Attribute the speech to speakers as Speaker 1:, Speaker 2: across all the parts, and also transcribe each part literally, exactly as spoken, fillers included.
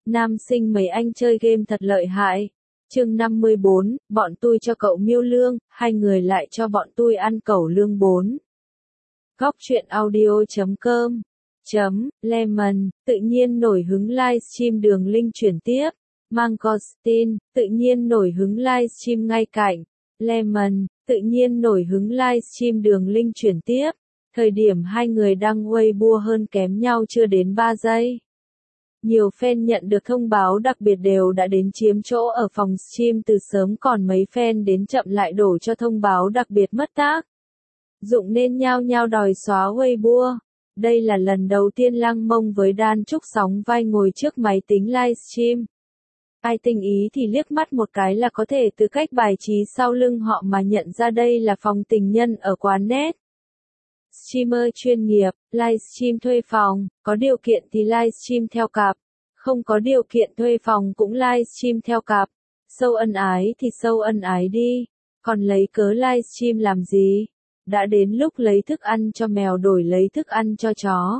Speaker 1: Nam sinh mấy anh chơi game thật lợi hại. Chương năm mươi bốn, bọn tôi cho cậu miêu lương, hai người lại cho bọn tôi ăn cẩu lương bốn. Góc truyện audio chấm com chấm lemon, tự nhiên nổi hứng livestream đường link chuyển tiếp. Mangosteen, tự nhiên nổi hứng livestream ngay cạnh. Lemon, tự nhiên nổi hứng livestream đường link chuyển tiếp. Thời điểm hai người đăng Weibo hơn kém nhau chưa đến ba giây. Nhiều fan nhận được thông báo đặc biệt đều đã đến chiếm chỗ ở phòng stream từ sớm, còn mấy fan đến chậm lại đổ cho thông báo đặc biệt mất tác dụng nên nhao nhao đòi xóa Weibo. Đây là lần đầu tiên Lăng Mông với Đan Trúc sóng vai ngồi trước máy tính livestream. Ai tinh ý thì liếc mắt một cái là có thể từ cách bài trí sau lưng họ mà nhận ra đây là phòng tình nhân ở quán net. Streamer chuyên nghiệp, livestream thuê phòng, có điều kiện thì livestream theo cặp, không có điều kiện thuê phòng cũng livestream theo cặp. Sâu ân ái thì sâu ân ái đi, còn lấy cớ livestream làm gì? Đã đến lúc lấy thức ăn cho mèo đổi lấy thức ăn cho chó.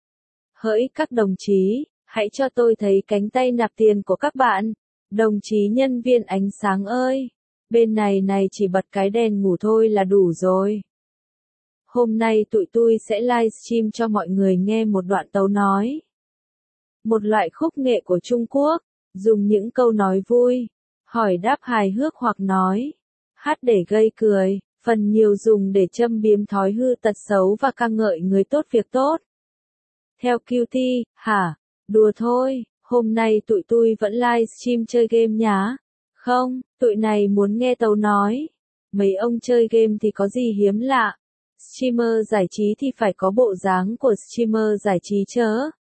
Speaker 1: Hỡi các đồng chí, hãy cho tôi thấy cánh tay nạp tiền của các bạn. Đồng chí nhân viên ánh sáng ơi, bên này này chỉ bật cái đèn ngủ thôi là đủ rồi. Hôm nay tụi tôi sẽ livestream cho mọi người nghe một đoạn tấu nói. Một loại khúc nghệ của Trung Quốc, dùng những câu nói vui, hỏi đáp hài hước hoặc nói, hát để gây cười, phần nhiều dùng để châm biếm thói hư tật xấu và ca ngợi người tốt việc tốt. Theo Q T, hả? Đùa thôi, hôm nay tụi tôi vẫn livestream chơi game nhá. Không, tụi này muốn nghe tấu nói. Mấy ông chơi game thì có gì hiếm lạ. Streamer giải trí thì phải có bộ dáng của streamer giải trí chớ.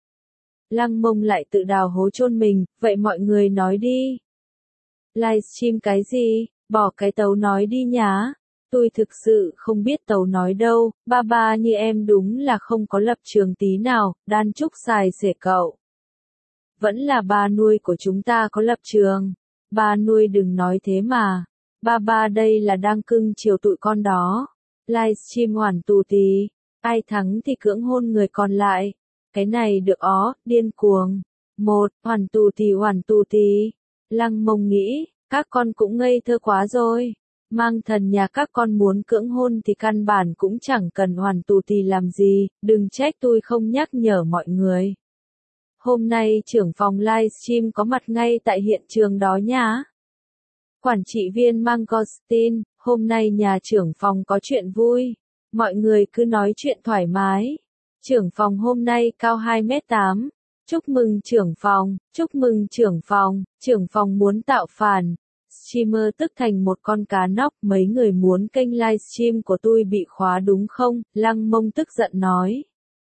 Speaker 1: Lăng Mông lại tự đào hố chôn mình, vậy mọi người nói đi. Livestream cái gì, bỏ cái tấu nói đi nhá. Tôi thực sự không biết tấu nói đâu, ba ba như em đúng là không có lập trường tí nào, Đan Trúc xài xể cậu. Vẫn là ba nuôi của chúng ta có lập trường. Ba nuôi đừng nói thế mà. Ba ba đây là đang cưng chiều tụi con đó. Livestream hoàn tù tí, ai thắng thì cưỡng hôn người còn lại. Cái này được ó, điên cuồng. Một, hoàn tù tí hoàn tù tí. Lăng Mông nghĩ, các con cũng ngây thơ quá rồi. Mang thần nhà các con muốn cưỡng hôn thì căn bản cũng chẳng cần hoàn tù tí làm gì, đừng trách tôi không nhắc nhở mọi người. Hôm nay trưởng phòng livestream có mặt ngay tại hiện trường đó nhá. Quản trị viên Mangosteen, hôm nay nhà trưởng phòng có chuyện vui. Mọi người cứ nói chuyện thoải mái. Trưởng phòng hôm nay cao hai mét tám. Chúc mừng trưởng phòng, chúc mừng trưởng phòng, trưởng phòng muốn tạo phản. Streamer tức thành một con cá nóc, mấy người muốn kênh livestream của tôi bị khóa đúng không? Lăng Mông tức giận nói.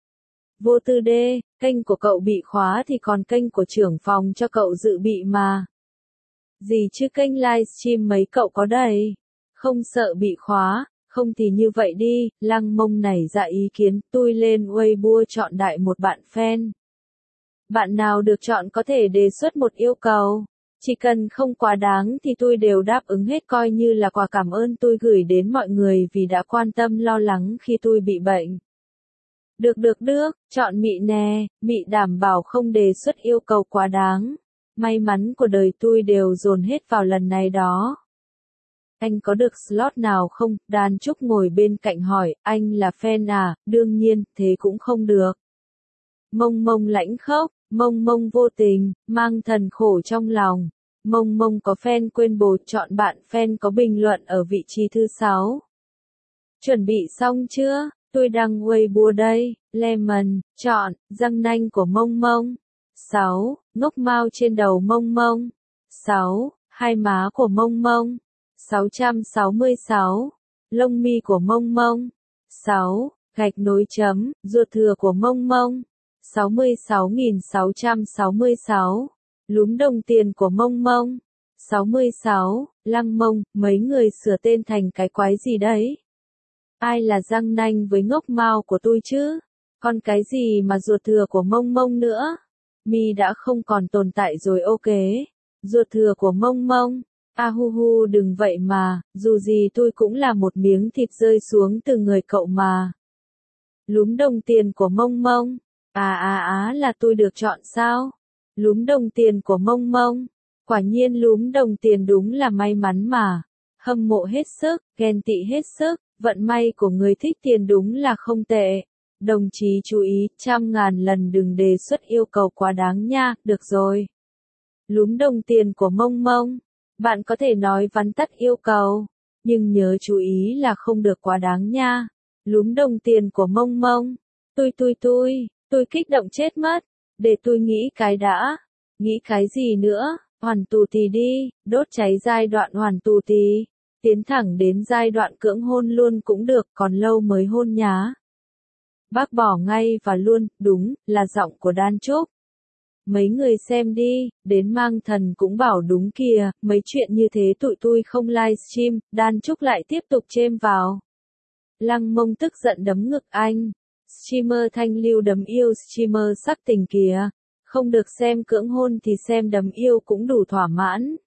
Speaker 1: Vô tư đê, kênh của cậu bị khóa thì còn kênh của trưởng phòng cho cậu dự bị mà. Gì chứ kênh livestream mấy cậu có đầy. Không sợ bị khóa, không thì như vậy đi, Lăng Mông nảy ra ý kiến, tôi lên Weibo chọn đại một bạn fan. Bạn nào được chọn có thể đề xuất một yêu cầu. Chỉ cần không quá đáng thì tôi đều đáp ứng hết, coi như là quà cảm ơn tôi gửi đến mọi người vì đã quan tâm lo lắng khi tôi bị bệnh. Được được được, chọn Mị nè, Mị đảm bảo không đề xuất yêu cầu quá đáng. May mắn của đời tôi đều dồn hết vào lần này đó. Anh có được slot nào không? Đan Trúc ngồi bên cạnh hỏi, anh là fan à? Đương nhiên, thế cũng không được. Mông Mông lãnh khốc, Mông Mông vô tình, mang thần khổ trong lòng. Mông Mông có fan quên bồ chọn bạn fan có bình luận ở vị trí thứ sáu. Chuẩn bị xong chưa? Tôi đăng Weibo đây, Lemon, chọn, răng nanh của Mông Mông. sáu. Ngốc mao trên đầu Mông Mông. sáu. Hai má của Mông Mông. sáu trăm sáu mươi sáu. Lông mi của Mông Mông. sáu. Gạch nối chấm, ruột thừa của Mông Mông. sáu mươi sáu nghìn sáu trăm sáu mươi sáu. Lúm đồng tiền của Mông Mông. sáu mươi sáu. Lăng Mông, mấy người sửa tên thành cái quái gì đấy? Ai là răng nanh với ngốc mao của tôi chứ? Còn cái gì mà ruột thừa của Mông Mông nữa? Mi đã không còn tồn tại rồi ok. Ruột thừa của Mông Mông. A hu hu đừng vậy mà, dù gì tôi cũng là một miếng thịt rơi xuống từ người cậu mà. Lúm đồng tiền của Mông Mông. À à á là tôi được chọn sao? Lúm đồng tiền của Mông Mông. Quả nhiên lúm đồng tiền đúng là may mắn mà. Hâm mộ hết sức, ghen tị hết sức, vận may của người thích tiền đúng là không tệ. Đồng chí chú ý, trăm ngàn lần đừng đề xuất yêu cầu quá đáng nha, được rồi. Lúm đồng tiền của Mông Mông. Bạn có thể nói vắn tắt yêu cầu, nhưng nhớ chú ý là không được quá đáng nha. Lúm đồng tiền của Mông Mông. Tôi tôi tôi, tôi kích động chết mất. Để tôi nghĩ cái đã. Nghĩ cái gì nữa? Hoàn tù tì đi, đốt cháy giai đoạn hoàn tù tì. Tiến thẳng đến giai đoạn cưỡng hôn luôn cũng được, còn lâu mới hôn nhá. Bác bỏ ngay và luôn, đúng, là giọng của Đan Trúc. Mấy người xem đi, đến Mang Thần cũng bảo đúng kìa, mấy chuyện như thế tụi tôi không livestream, Đan Trúc lại tiếp tục chêm vào. Lăng Mông tức giận đấm ngực anh. Streamer thanh lưu đấm yêu streamer sắc tình kìa. Không được xem cưỡng hôn thì xem đấm yêu cũng đủ thỏa mãn.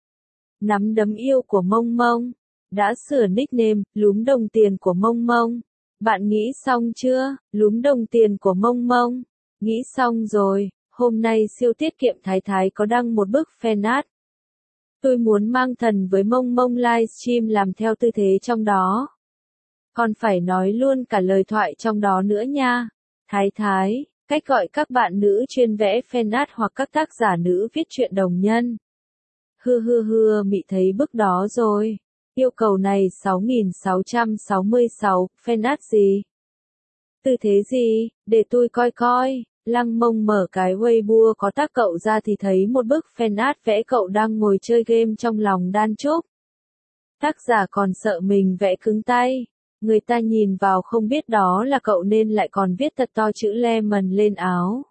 Speaker 1: Nắm đấm yêu của Mông Mông. Đã sửa nickname, lúm đồng tiền của Mông Mông. Bạn nghĩ xong chưa? Lúm đồng tiền của Mông Mông. Nghĩ xong rồi, hôm nay siêu tiết kiệm Thái Thái có đăng một bức fan art. Tôi muốn Mang Thần với Mông Mông livestream làm theo tư thế trong đó. Còn phải nói luôn cả lời thoại trong đó nữa nha. Thái Thái, cách gọi các bạn nữ chuyên vẽ fan art hoặc các tác giả nữ viết truyện đồng nhân. Hư hư hư mị thấy bức đó rồi. Yêu cầu này sáu nghìn sáu trăm sáu mươi sáu, fan art gì? Tư thế gì? Để tôi coi coi. Lăng Mông mở cái Weibo có tác cậu ra thì thấy một bức fan art vẽ cậu đang ngồi chơi game trong lòng Đan Trúc. Tác giả còn sợ mình vẽ cứng tay. Người ta nhìn vào không biết đó là cậu nên lại còn viết thật to chữ Lemon lên áo.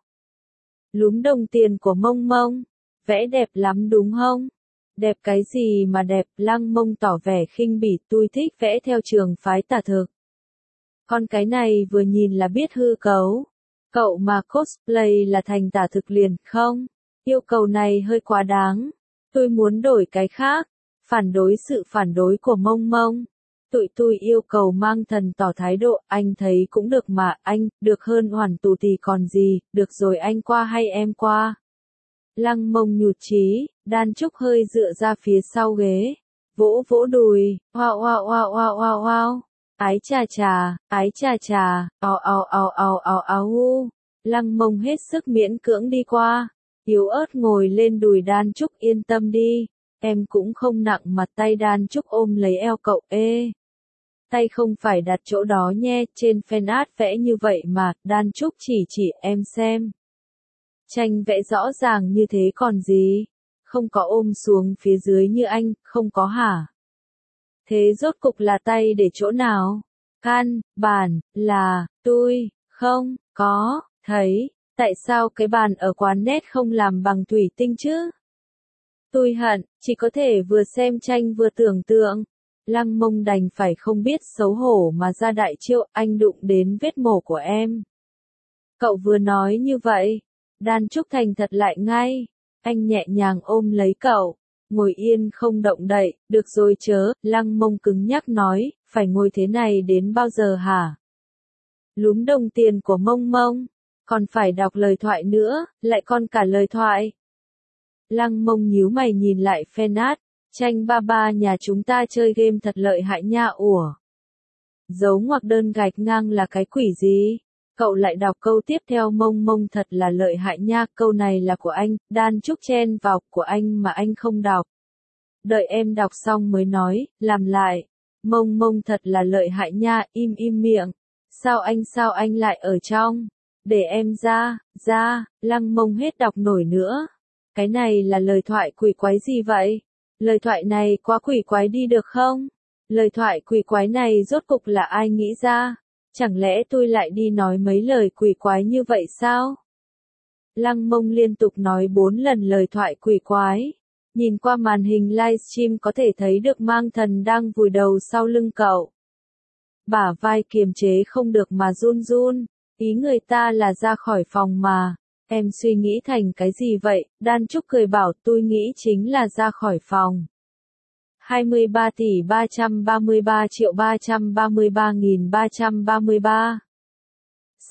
Speaker 1: Lúm đồng tiền của Mông Mông. Vẽ đẹp lắm đúng không? Đẹp cái gì mà đẹp, Lăng Mông tỏ vẻ khinh bỉ, tôi thích vẽ theo trường phái tả thực. Con cái này vừa nhìn là biết hư cấu. Cậu mà cosplay là thành tả thực liền, không? Yêu cầu này hơi quá đáng. Tôi muốn đổi cái khác. Phản đối sự phản đối của Mông Mông. Tụi tôi yêu cầu Mang Thần tỏ thái độ, anh thấy cũng được mà, anh, được hơn hoàn tù thì còn gì, được rồi anh qua hay em qua. Lăng Mông nhụt chí, Đan Trúc hơi dựa ra phía sau ghế, vỗ vỗ đùi, wow wow wow wow wow wow, ái chà chà, ái chà chà, ao ao ao ao ao ao u. Lăng Mông hết sức miễn cưỡng đi qua, yếu ớt ngồi lên đùi Đan Trúc, yên tâm đi, em cũng không nặng mặt. Tay Đan Trúc ôm lấy eo cậu, ê. Tay không phải đặt chỗ đó nhé, trên fan art vẽ như vậy mà, Đan Trúc chỉ chỉ em xem. Tranh vẽ rõ ràng như thế còn gì? Không có ôm xuống phía dưới như anh, không có hả? Thế rốt cục là tay để chỗ nào? Căn bản là, tôi, không, có, thấy, tại sao cái bàn ở quán net không làm bằng thủy tinh chứ? Tôi hận, chỉ có thể vừa xem tranh vừa tưởng tượng. Lăng Mông đành phải không biết xấu hổ mà ra đại chiêu, anh đụng đến vết mổ của em. Cậu vừa nói như vậy. Đan Trúc thành thật lại ngay. Anh nhẹ nhàng ôm lấy cậu. Ngồi yên không động đậy, được rồi chớ, Lăng Mông cứng nhắc nói, phải ngồi thế này đến bao giờ hả? Lúm đồng tiền của Mông Mông. Còn phải đọc lời thoại nữa, lại còn cả lời thoại. Lăng Mông nhíu mày nhìn lại fan art. Tranh ba ba nhà chúng ta chơi game thật lợi hại nha. Ủa? Dấu ngoặc đơn gạch ngang là cái quỷ gì? Cậu lại đọc câu tiếp theo. Mông Mông thật là lợi hại nha, câu này là của anh. Đan Trúc chen vào, của anh mà anh không đọc. Đợi em đọc xong mới nói, làm lại. Mông Mông thật là lợi hại nha, im im miệng. Sao anh sao anh lại ở trong? Để em ra, ra, Lăng Mông hết đọc nổi nữa. Cái này là lời thoại quỷ quái gì vậy? Lời thoại này quá quỷ quái đi được không? Lời thoại quỷ quái này rốt cục là ai nghĩ ra? Chẳng lẽ tôi lại đi nói mấy lời quỷ quái như vậy sao? Lăng Mông liên tục nói bốn lần lời thoại quỷ quái. Nhìn qua màn hình livestream có thể thấy được Mang Thần đang vùi đầu sau lưng cậu. Bả vai kiềm chế không được mà run run. Ý người ta là ra khỏi phòng mà. Em suy nghĩ thành cái gì vậy? Đan Trúc cười bảo, tôi nghĩ chính là ra khỏi phòng. hai mươi ba tỷ ba trăm ba mươi ba triệu ba trăm ba mươi ba nghìn ba trăm ba mươi ba.